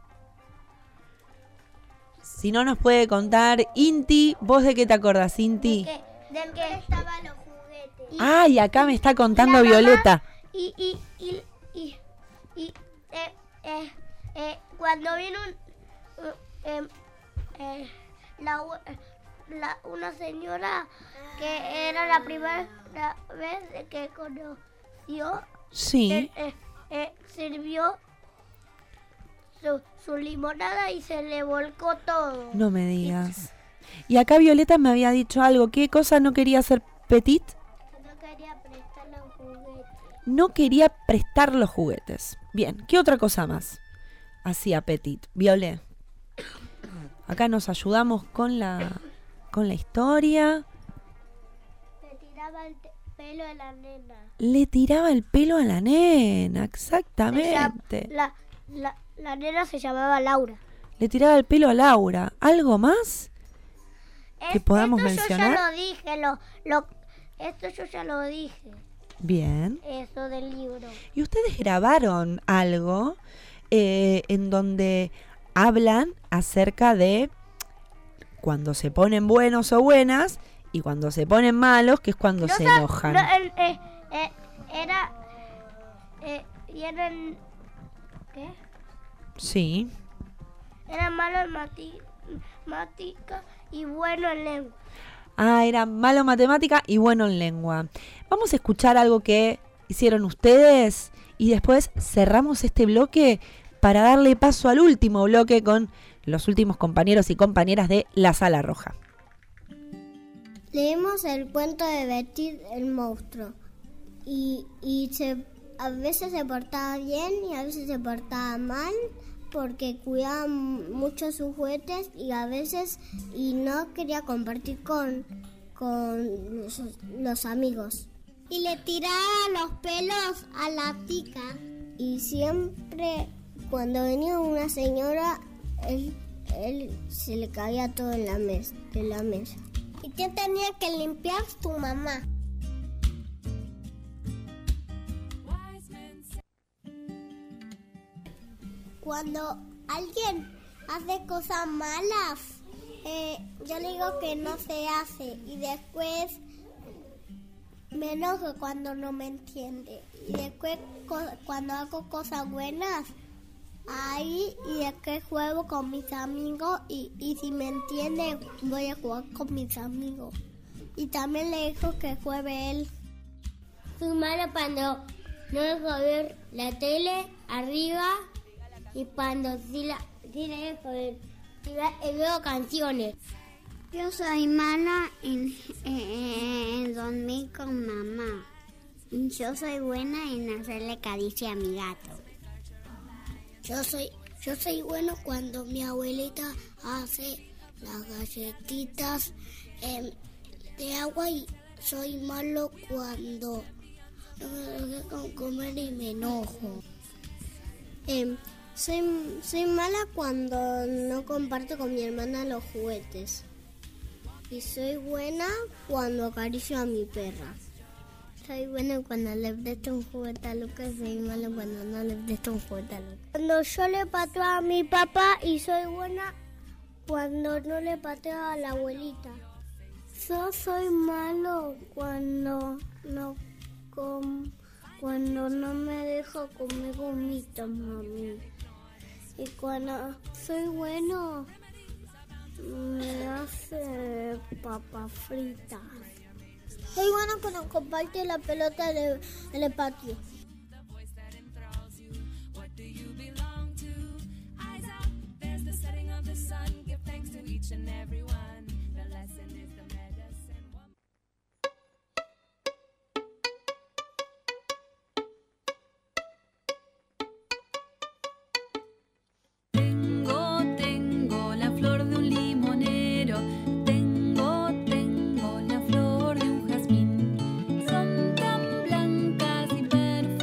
Si no nos puede contar, Inti, ¿vos de qué te acordás, Inti? De que, de que estaban los juguetes. Ay, acá me está contando La mamá Violeta. Y, y, y, y, y eh, eh, eh, cuando vino un, uh, eh, eh, la, la, una señora que era la primera vez que conoció, Sí. eh, eh, eh, sirvió su, su limonada y se le volcó todo. No me digas. Y acá Violeta me había dicho algo. ¿Qué cosa no quería hacer Petit? No quería prestar los juguetes. No quería prestar los juguetes. Bien, ¿qué otra cosa más hacía Petit? Viole. Acá nos ayudamos con la, con la historia. Le tiraba el te- pelo a la nena. Le tiraba el pelo a la nena, exactamente. La, la, la nena se llamaba Laura. Le tiraba el pelo a Laura. ¿Algo más que Es- podamos esto mencionar? Yo ya lo dije, lo, lo, esto yo ya lo dije. Bien. eso del libro. ¿Y ustedes grabaron algo eh, en donde hablan acerca de cuando se ponen buenos o buenas y cuando se ponen malos, que es cuando No se sa- enojan? no, el- eh, eh, era... Eh, y eran... ¿Qué? Sí. Era malo en mati- matemática y bueno en lengua. Ah, era malo en matemática y bueno en lengua. Vamos a escuchar algo que hicieron ustedes y después cerramos este bloque para darle paso al último bloque con los últimos compañeros y compañeras de La Sala Roja. Leemos el cuento de Betty el monstruo y, y se, a veces se portaba bien y a veces se portaba mal porque cuidaba mucho sus juguetes y a veces y no quería compartir con, con los, los amigos. Y le tiraba los pelos a la tica. Y siempre cuando venía una señora, él, él se le caía todo en la, mes, en la mesa. ¿Y qué tenía que limpiar tu mamá? Cuando alguien hace cosas malas, eh, yo le digo que no se hace y después me enojo cuando no me entiende. Y después co- cuando hago cosas buenas, ahí y después juego con mis amigos y, y si me entiende voy a jugar con mis amigos. Y también le digo que juegue él. Soy mala cuando no dejo ver la tele arriba y cuando sí la, sí la dejo ver y ve- y veo canciones. Yo soy mala en, en, en dormir con mamá. Yo soy buena en hacerle caricia a mi gato. Yo soy, yo soy bueno cuando mi abuelita hace las galletitas eh, de agua y soy malo cuando no me dejan comer y me enojo. Eh, soy, soy mala cuando no comparto con mi hermana los juguetes. Y soy buena cuando acaricio a mi perra. Soy buena cuando le presto un juguete a Lucas y soy mala cuando no le presto un juguete a Lucas. Cuando yo le pateo a mi papá y soy buena cuando no le pateo a la abuelita. Yo soy malo cuando no com, cuando no me dejo comer gomitas, mami. Y cuando soy bueno me hace papas fritas. Soy bueno cuando comparte la pelota en el, en el patio. Tengo, tengo la flor de un limonero. Tengo, tengo la flor de un jazmín. Son tan blancas y perfectas.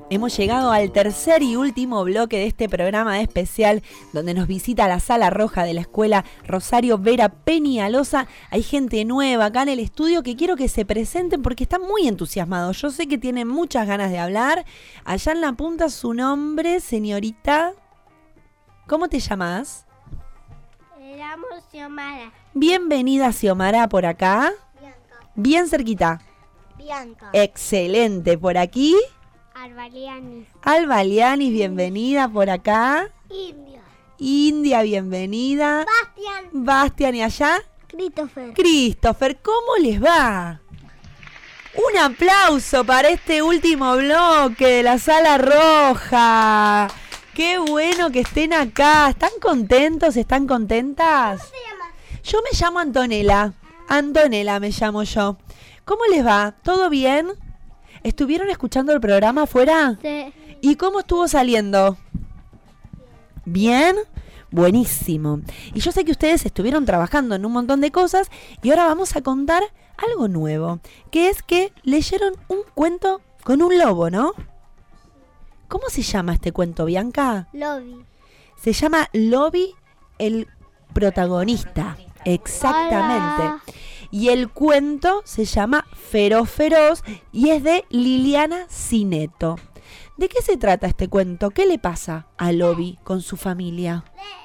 Hemos llegado al tercer y último bloque de este programa especial donde nos visita la Sala Roja de la Escuela Rosario Vera Peñalosa. Hay gente nueva acá en el estudio que quiero que se presenten porque están muy entusiasmados. Yo sé que tienen muchas ganas de hablar. Allá en la punta su nombre, señorita. ¿Cómo te llamas? Me llamo Xiomara. Bienvenida, Xiomara, por acá. Bianca. Bien cerquita. Bianca. Excelente. Por aquí. Albalianis. Albalianis, bienvenida por acá. India. India, bienvenida. Bastian. Bastian, ¿y allá? Christopher. Christopher, ¿cómo les va? Un aplauso para este último bloque de la Sala Roja. Qué bueno que estén acá. ¿Están contentos? ¿Están contentas? ¿Cómo te llamas? Yo me llamo Antonella. Antonella me llamo yo. ¿Cómo les va? ¿Todo bien? ¿Estuvieron escuchando el programa afuera? Sí. ¿Y cómo estuvo saliendo? ¿Bien? Buenísimo. Y yo sé que ustedes estuvieron trabajando en un montón de cosas y ahora vamos a contar algo nuevo, que es que leyeron un cuento con un lobo, ¿no? ¿Cómo se llama este cuento, Bianca? Lobby. Se llama Lobby, el protagonista. Exactamente. Hola. Y el cuento se llama Feroz Feroz y es de Liliana Cineto. ¿De qué se trata este cuento? ¿Qué le pasa a Lobby con su familia?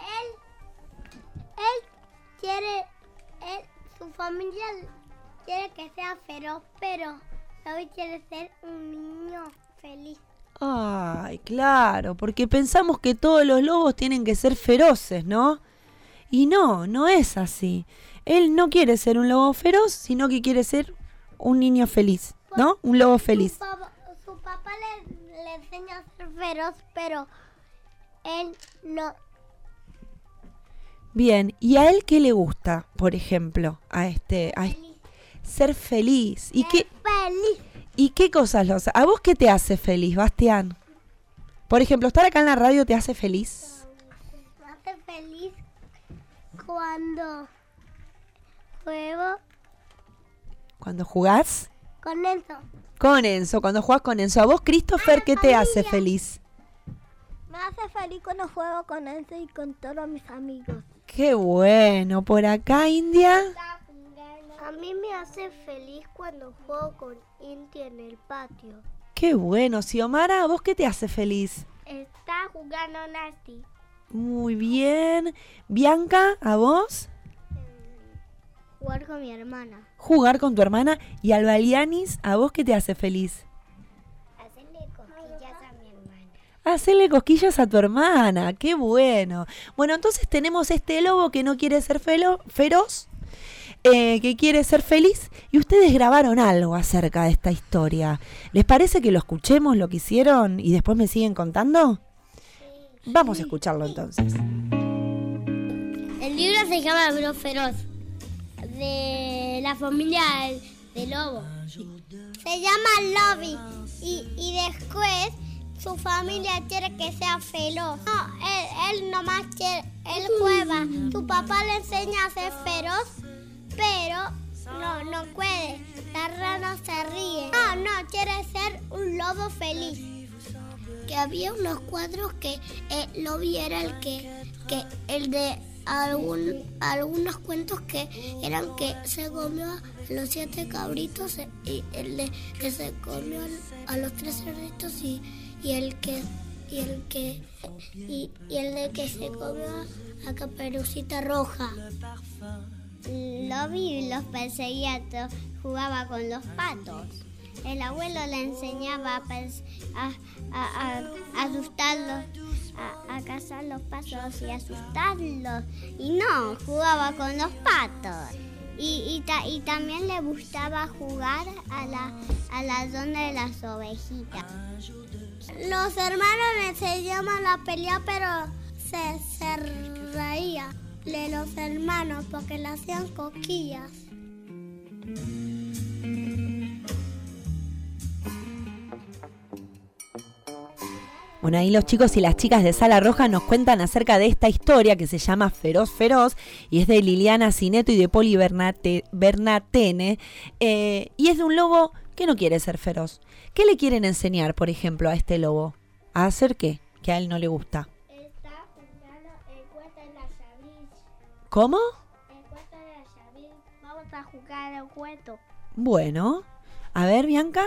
Él, él quiere, él, su familia quiere que sea feroz, pero Lobby quiere ser un niño feliz. Ay, claro, porque pensamos que todos los lobos tienen que ser feroces, ¿no? Y no, no es así. Él no quiere ser un lobo feroz, sino que quiere ser un niño feliz, ¿no? Un lobo feliz. Su papá, su papá le, le enseña a ser feroz, pero él no. Bien, ¿y a él qué le gusta, por ejemplo? A este, a este, ser feliz. ¿Y ser qué? Feliz. ¿Y qué cosas los? ¿A vos qué te hace feliz, Bastián? Por ejemplo, estar acá en la radio te hace feliz. Me hace feliz cuando juego ¿Cuando jugás? con Enzo. Con Enzo, cuando jugás con Enzo. ¿A vos, Christopher, qué te hace feliz? Me hace feliz cuando juego con Enzo y con todos mis amigos. Qué bueno. ¿Por acá, India? A mí me hace feliz cuando juego con Inti en el patio. Qué bueno. Xiomara, ¿a vos qué te hace feliz? Está jugando Nasty. Muy bien. Bianca, ¿a vos? Jugar con mi hermana. Jugar con tu hermana. Y Albalianis, ¿a vos qué te hace feliz? Hacerle cosquillas a mi hermana. Hacerle cosquillas a tu hermana. Qué bueno. Bueno, entonces tenemos este lobo que no quiere ser felo- feroz, eh, que quiere ser feliz. Y ustedes grabaron algo acerca de esta historia. ¿Les parece que lo escuchemos, lo que hicieron, y después me siguen contando? Sí. Vamos a escucharlo entonces. El libro se llama Feroz Feroz, de la familia de lobo. Se llama Lobby y, y después su familia quiere que sea feroz. No, él, él nomás quiere, él juega. Su papá le enseña a ser feroz, pero no, no puede. La rana se ríe. No, no, quiere ser un lobo feliz. Que había unos cuadros que eh, Lobby era el que, que el de algún, algunos cuentos que eran que se comió a los siete cabritos y el de que se comió a los tres cerditos y, y el que y el que y, y el de que se comió a Caperucita Roja. Lobby los perseguía, jugaba con los patos. El abuelo le enseñaba a, a, a, a asustarlos, a, a cazar los patos y asustarlos. Y no, jugaba con los patos. Y, y, ta, y también le gustaba jugar a la, a la zona de las ovejitas. Los hermanos le enseñaban la pelea, pero se, se reía de los hermanos porque le hacían cosquillas. Bueno, ahí los chicos y las chicas de Sala Roja nos cuentan acerca de esta historia que se llama Feroz Feroz y es de Liliana Cineto y de Poli Bernate, Bernatene, eh, y es de un lobo que no quiere ser feroz. ¿Qué le quieren enseñar, por ejemplo, a este lobo? ¿A hacer qué? Que a él no le gusta. Está jugando el cuento de la Sabris. ¿Cómo? El cuento de la Sabris. Vamos a jugar el cuento. Bueno, a ver, Bianca.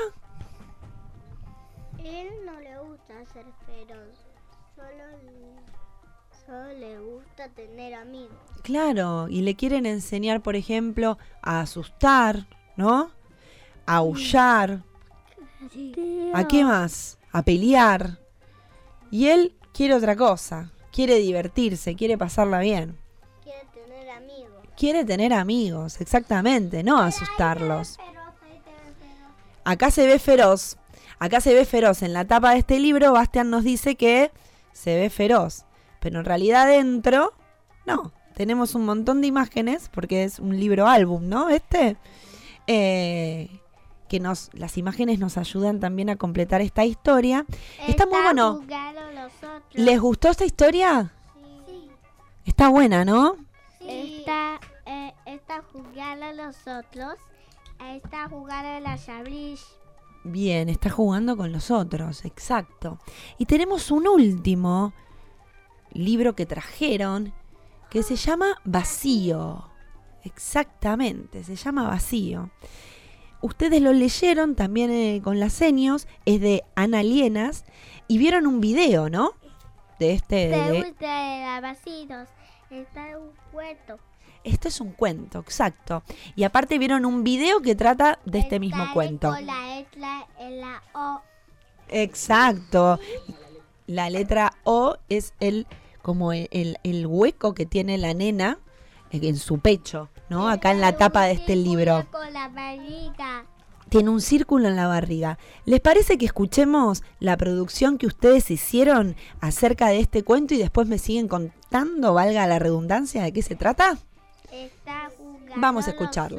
Él no le gusta ser feroz. Solo, solo le gusta tener amigos. Claro, y le quieren enseñar, por ejemplo, a asustar, ¿no? A aullar. ¿A qué más? A pelear. Y él quiere otra cosa. Quiere divertirse, quiere pasarla bien. Quiere tener amigos. Quiere tener amigos, exactamente, no asustarlos. Acá se ve feroz. Acá se ve feroz. En la tapa de este libro, Bastián nos dice que se ve feroz. Pero en realidad adentro, no. Tenemos un montón de imágenes, porque es un libro álbum, ¿no? Este. Eh... que nos las imágenes nos ayudan también a completar esta historia. Está, Está muy bueno. ¿Les gustó esta historia? Sí. Está buena, ¿no? Sí. Está, eh, está jugando los otros. Está jugando la Sabris. Bien, está jugando con los otros, exacto. Y tenemos un último libro que trajeron que se llama Vacío. Exactamente, se llama Vacío. Ustedes lo leyeron también eh, con las seños, es de Ana Lienas, y vieron un video, ¿no? De este... ¿Te de... gusta vacíos? Está en un cuento. Esto es un cuento, exacto. Y aparte vieron un video que trata de este Está mismo cuento. Con la letra en la O. Exacto. La letra O es el como el, el, el hueco que tiene la nena en su pecho, ¿no? Acá en la tapa de este libro. Con la barriga. Tiene un círculo en la barriga. ¿Les parece que escuchemos la producción que ustedes hicieron acerca de este cuento y después me siguen contando, valga la redundancia, de qué se trata? Está jugando. Vamos a escucharlo.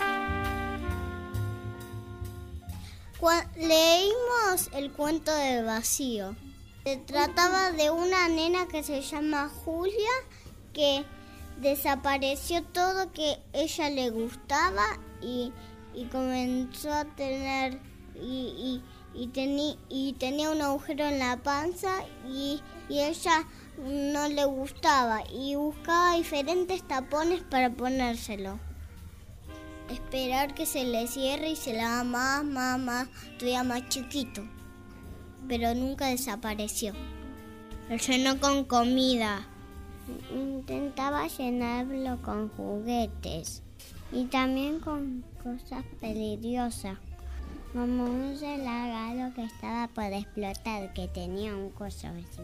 Leímos el cuento de Vacío. Se trataba de una nena que se llama Julia, que desapareció todo que ella le gustaba y, y comenzó a tener y, y, y, teni, y tenía un agujero en la panza y, y ella no le gustaba y buscaba diferentes tapones para ponérselo. Esperar que se le cierre y se le haga más, más, más, todavía más chiquito. Pero nunca desapareció. Lo llenó con comida. Intentaba llenarlo con juguetes y también con cosas peligrosas, como un regalo que estaba por explotar, que tenía un coso así.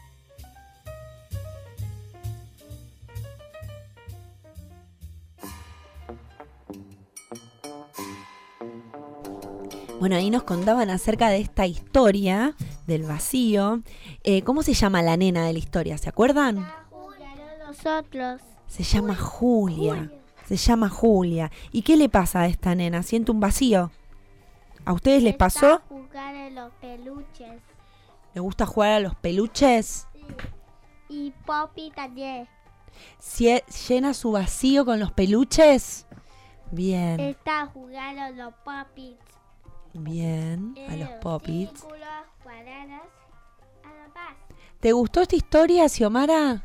Bueno, ahí nos contaban acerca de esta historia del vacío. Eh, ¿Cómo se llama la nena de la historia? ¿Se acuerdan? Nosotros. Se llama Julia. Julia. Se llama Julia. ¿Y qué le pasa a esta nena? ¿Siente un vacío? ¿A ustedes les pasó? Está jugar a los peluches. ¿Le gusta jugar a los peluches? Sí. Y Poppy también. ¿Sie- ¿Llena su vacío con los peluches? Bien. Está jugando a los Poppits. Bien, a los Poppits. Cuadrados, a la paz. ¿Te gustó esta historia, Xiomara?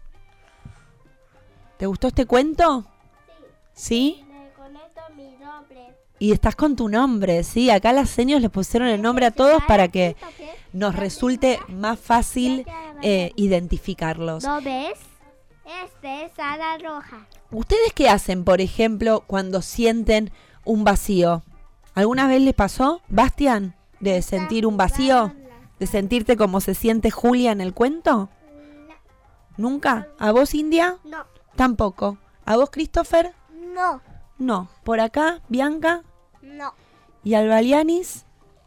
¿Te gustó este cuento? Sí. ¿Sí? Le conecto mi nombre. Y estás con tu nombre, ¿sí? Acá las señas les pusieron el nombre a todos para que nos resulte más fácil eh, identificarlos. ¿No ves? Este es Ana Roja. ¿Ustedes qué hacen, por ejemplo, cuando sienten un vacío? ¿Alguna vez les pasó, Bastián, de sentir un vacío? ¿De sentirte como se siente Julia en el cuento? No. ¿Nunca? ¿A vos, India? No. Tampoco. ¿A vos, Christopher? No. No. ¿Por acá, Bianca? No. ¿Y Albalianis?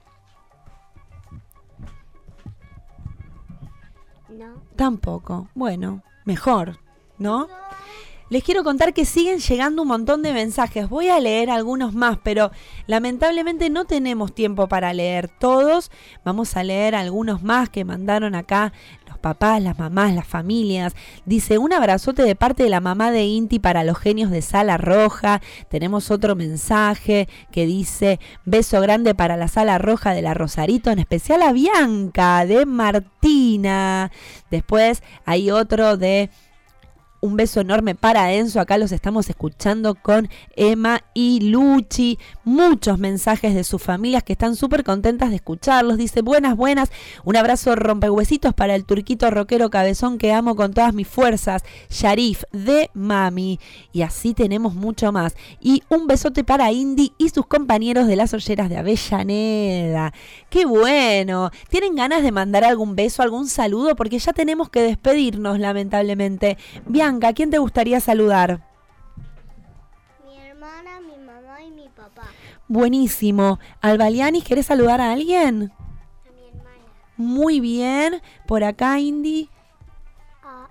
No. Tampoco. Bueno, mejor, ¿no? Les quiero contar que siguen llegando un montón de mensajes. Voy a leer algunos más, pero lamentablemente no tenemos tiempo para leer todos. Vamos a leer algunos más que mandaron acá los papás, las mamás, las familias. Dice, un abrazote de parte de la mamá de Inti para los genios de Sala Roja. Tenemos otro mensaje que dice, beso grande para la Sala Roja de la Rosarito, en especial a Bianca de Martina. Después hay otro de... Un beso enorme para Enzo, acá los estamos escuchando con Emma y Luchi. Muchos mensajes de sus familias que están súper contentas de escucharlos. Dice, buenas, buenas. Un abrazo rompehuesitos para el turquito rockero cabezón que amo con todas mis fuerzas. Sharif de Mami. Y así tenemos mucho más. Y un besote para Indy y sus compañeros de las olleras de Avellaneda. ¡Qué bueno! ¿Tienen ganas de mandar algún beso, algún saludo? Porque ya tenemos que despedirnos, lamentablemente. Bianca, ¿a quién te gustaría saludar? Mi hermana, mi mamá y mi papá. Buenísimo. Albalianis, ¿querés saludar a alguien? A mi hermana. Muy bien. Por acá, Indy. A...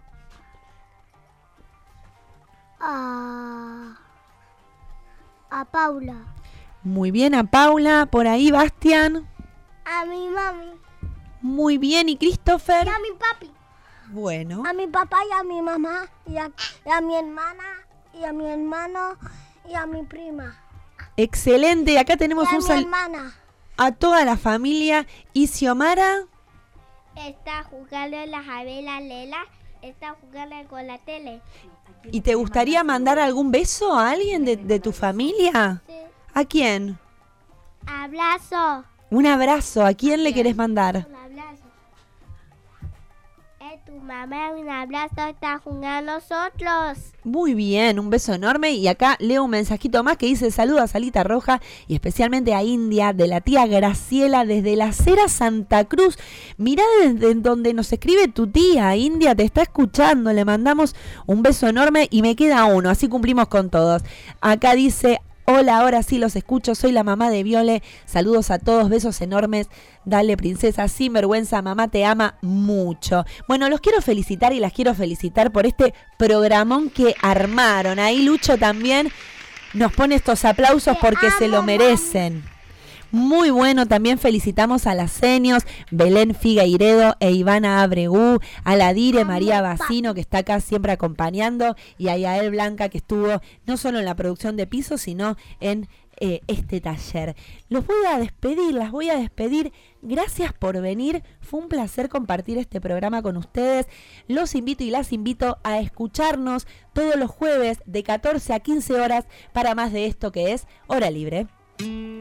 A... A Paula. Muy bien, a Paula. Por ahí, Bastián. A mi mami. Muy bien. ¿Y Christopher? Y a mi papi. Bueno. A mi papá y a mi mamá, y a, y a mi hermana, y a mi hermano, y a mi prima. Excelente. Acá tenemos y a un mi sal... hermana. A toda la familia. ¿Y Xiomara? Está jugando las abelas Lela, está jugando con la tele. ¿Y te gustaría mandar algún beso a alguien de, de tu familia? Sí. ¿A quién? Abrazo. Un abrazo. ¿A quién le querés mandar? Un abrazo. Eh, tu mamá, un abrazo, está jugando a nosotros. Muy bien, un beso enorme. Y acá leo un mensajito más que dice, saluda a Salita Roja y especialmente a India, de la tía Graciela desde la Cera Santa Cruz. Mirá desde donde nos escribe tu tía, India, te está escuchando. Le mandamos un beso enorme y me queda uno, así cumplimos con todos. Acá dice, hola, ahora sí los escucho, soy la mamá de Viole, saludos a todos, besos enormes, dale princesa, sin vergüenza, mamá te ama mucho. Bueno, los quiero felicitar y las quiero felicitar por este programón que armaron. Ahí Lucho también nos pone estos aplausos porque se lo merecen. Muy bueno, también felicitamos a las senios, Belén Figueiredo e Ivana Abregú, a la Dire María Bacino, que está acá siempre acompañando, y a Yael Blanca, que estuvo no solo en la producción de piso, sino en eh, este taller. Los voy a despedir, las voy a despedir. Gracias por venir, fue un placer compartir este programa con ustedes. Los invito y las invito a escucharnos todos los jueves de catorce a quince horas para más de esto que es Hora Libre.